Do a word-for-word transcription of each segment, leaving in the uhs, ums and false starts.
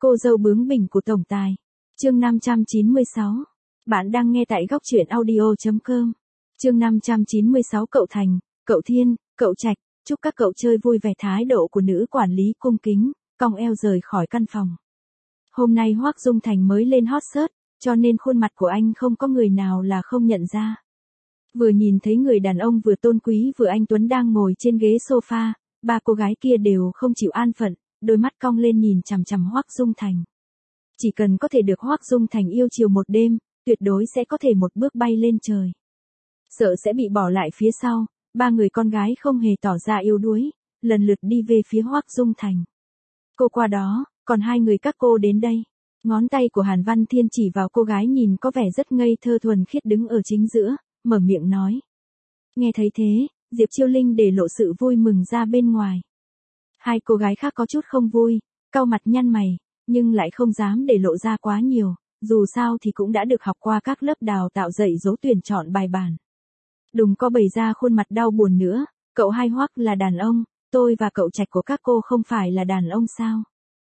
Cô dâu bướng bỉnh của tổng tài. Chương năm trăm chín mươi sáu. Bạn đang nghe tại góc truyện audio chấm com. Chương năm trăm chín mươi sáu. Cậu Thành, cậu Thiên, cậu Trạch, chúc các cậu chơi vui vẻ. Thái độ của nữ quản lý cung kính, cong eo rời khỏi căn phòng. Hôm nay Hoắc Dung Thành mới lên hot search, cho nên khuôn mặt của anh không có người nào là không nhận ra. Vừa nhìn thấy người đàn ông vừa tôn quý vừa anh tuấn đang ngồi trên ghế sofa, ba cô gái kia đều không chịu an phận, đôi mắt cong lên nhìn chằm chằm Hoắc Dung Thành. Chỉ cần có thể được Hoắc Dung Thành yêu chiều một đêm, tuyệt đối sẽ có thể một bước bay lên trời. Sợ sẽ bị bỏ lại phía sau, ba người con gái không hề tỏ ra yếu đuối, lần lượt đi về phía Hoắc Dung Thành. Cô qua đó, còn hai người các cô đến đây. Ngón tay của Hàn Văn Thiên chỉ vào cô gái nhìn có vẻ rất ngây thơ thuần khiết đứng ở chính giữa, mở miệng nói. Nghe thấy thế, Diệp Chiêu Linh để lộ sự vui mừng ra bên ngoài. Hai cô gái khác có chút không vui, cau mặt nhăn mày, nhưng lại không dám để lộ ra quá nhiều, dù sao thì cũng đã được học qua các lớp đào tạo dạy dỗ tuyển chọn bài bản. Đừng có bày ra khuôn mặt đau buồn nữa, cậu hai Hoắc là đàn ông, tôi và cậu Trạch của các cô không phải là đàn ông sao?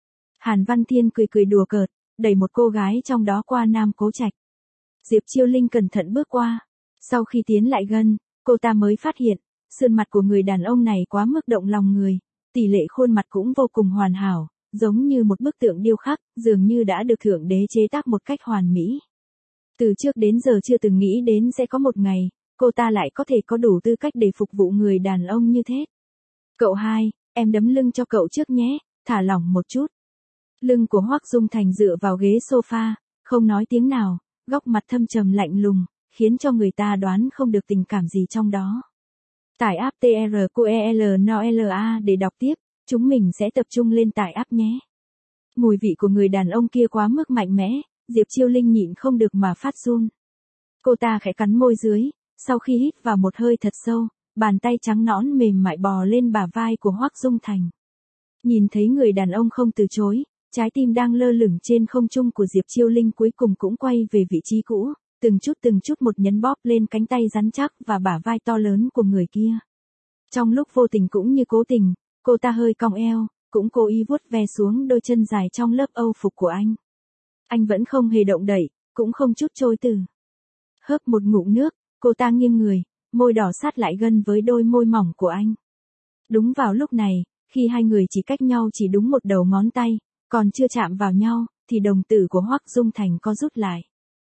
Hàn Văn Thiên cười cười đùa cợt, đẩy một cô gái trong đó qua Nam Cố Trạch. Diệp Chiêu Linh cẩn thận bước qua, sau khi tiến lại gần, cô ta mới phát hiện, sườn mặt của người đàn ông này quá mức động lòng người, tỷ lệ khuôn mặt cũng vô cùng hoàn hảo, giống như một bức tượng điêu khắc, dường như đã được Thượng Đế chế tác một cách hoàn mỹ. Từ trước đến giờ chưa từng nghĩ đến sẽ có một ngày, cô ta lại có thể có đủ tư cách để phục vụ người đàn ông như thế. Cậu hai, em đấm lưng cho cậu trước nhé, thả lỏng một chút. Lưng của Hoắc Dung Thành dựa vào ghế sofa, không nói tiếng nào, góc mặt thâm trầm lạnh lùng, khiến cho người ta đoán không được tình cảm gì trong đó. Tải app tê rờ quy e lờ en o lờ a để đọc tiếp, chúng mình sẽ tập trung lên tải app nhé. Mùi vị của người đàn ông kia quá mức mạnh mẽ, Diệp Chiêu Linh nhịn không được mà phát run. Cô ta khẽ cắn môi dưới, sau khi hít vào một hơi thật sâu, bàn tay trắng nõn mềm mại bò lên bả vai của Hoắc Dung Thành. Nhìn thấy người đàn ông không từ chối, trái tim đang lơ lửng trên không trung của Diệp Chiêu Linh cuối cùng cũng quay về vị trí cũ, từng chút từng chút một nhấn bóp lên cánh tay rắn chắc và bả vai to lớn của người kia. Trong lúc vô tình cũng như cố tình, cô ta hơi cong eo, cũng cố ý vuốt ve xuống đôi chân dài trong lớp âu phục của anh. Anh vẫn không hề động đậy, cũng không chút chối từ. Hớp một ngụm nước, cô ta nghiêng người, môi đỏ sát lại gần với đôi môi mỏng của anh. Đúng vào lúc này, khi hai người chỉ cách nhau chỉ đúng một đầu ngón tay, còn chưa chạm vào nhau, thì đồng tử của Hoắc Dung Thành co rút lại.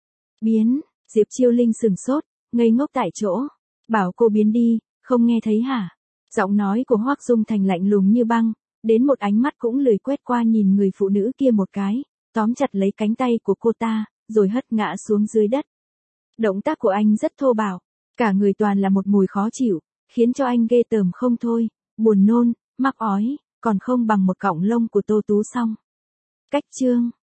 Biến, Diệp Chiêu Linh sừng sốt, ngây ngốc tại chỗ. Bảo cô biến đi, không nghe thấy hả? Giọng nói của Hoắc Dung Thành lạnh lùng như băng, đến một ánh mắt cũng lười quét qua nhìn người phụ nữ kia một cái, tóm chặt lấy cánh tay của cô ta, rồi hất ngã xuống dưới đất. Động tác của anh rất thô bạo, cả người toàn là một mùi khó chịu, khiến cho anh ghê tởm không thôi, buồn nôn, mắc ói, còn không bằng một cọng lông của Tô Tú Song. Cách chương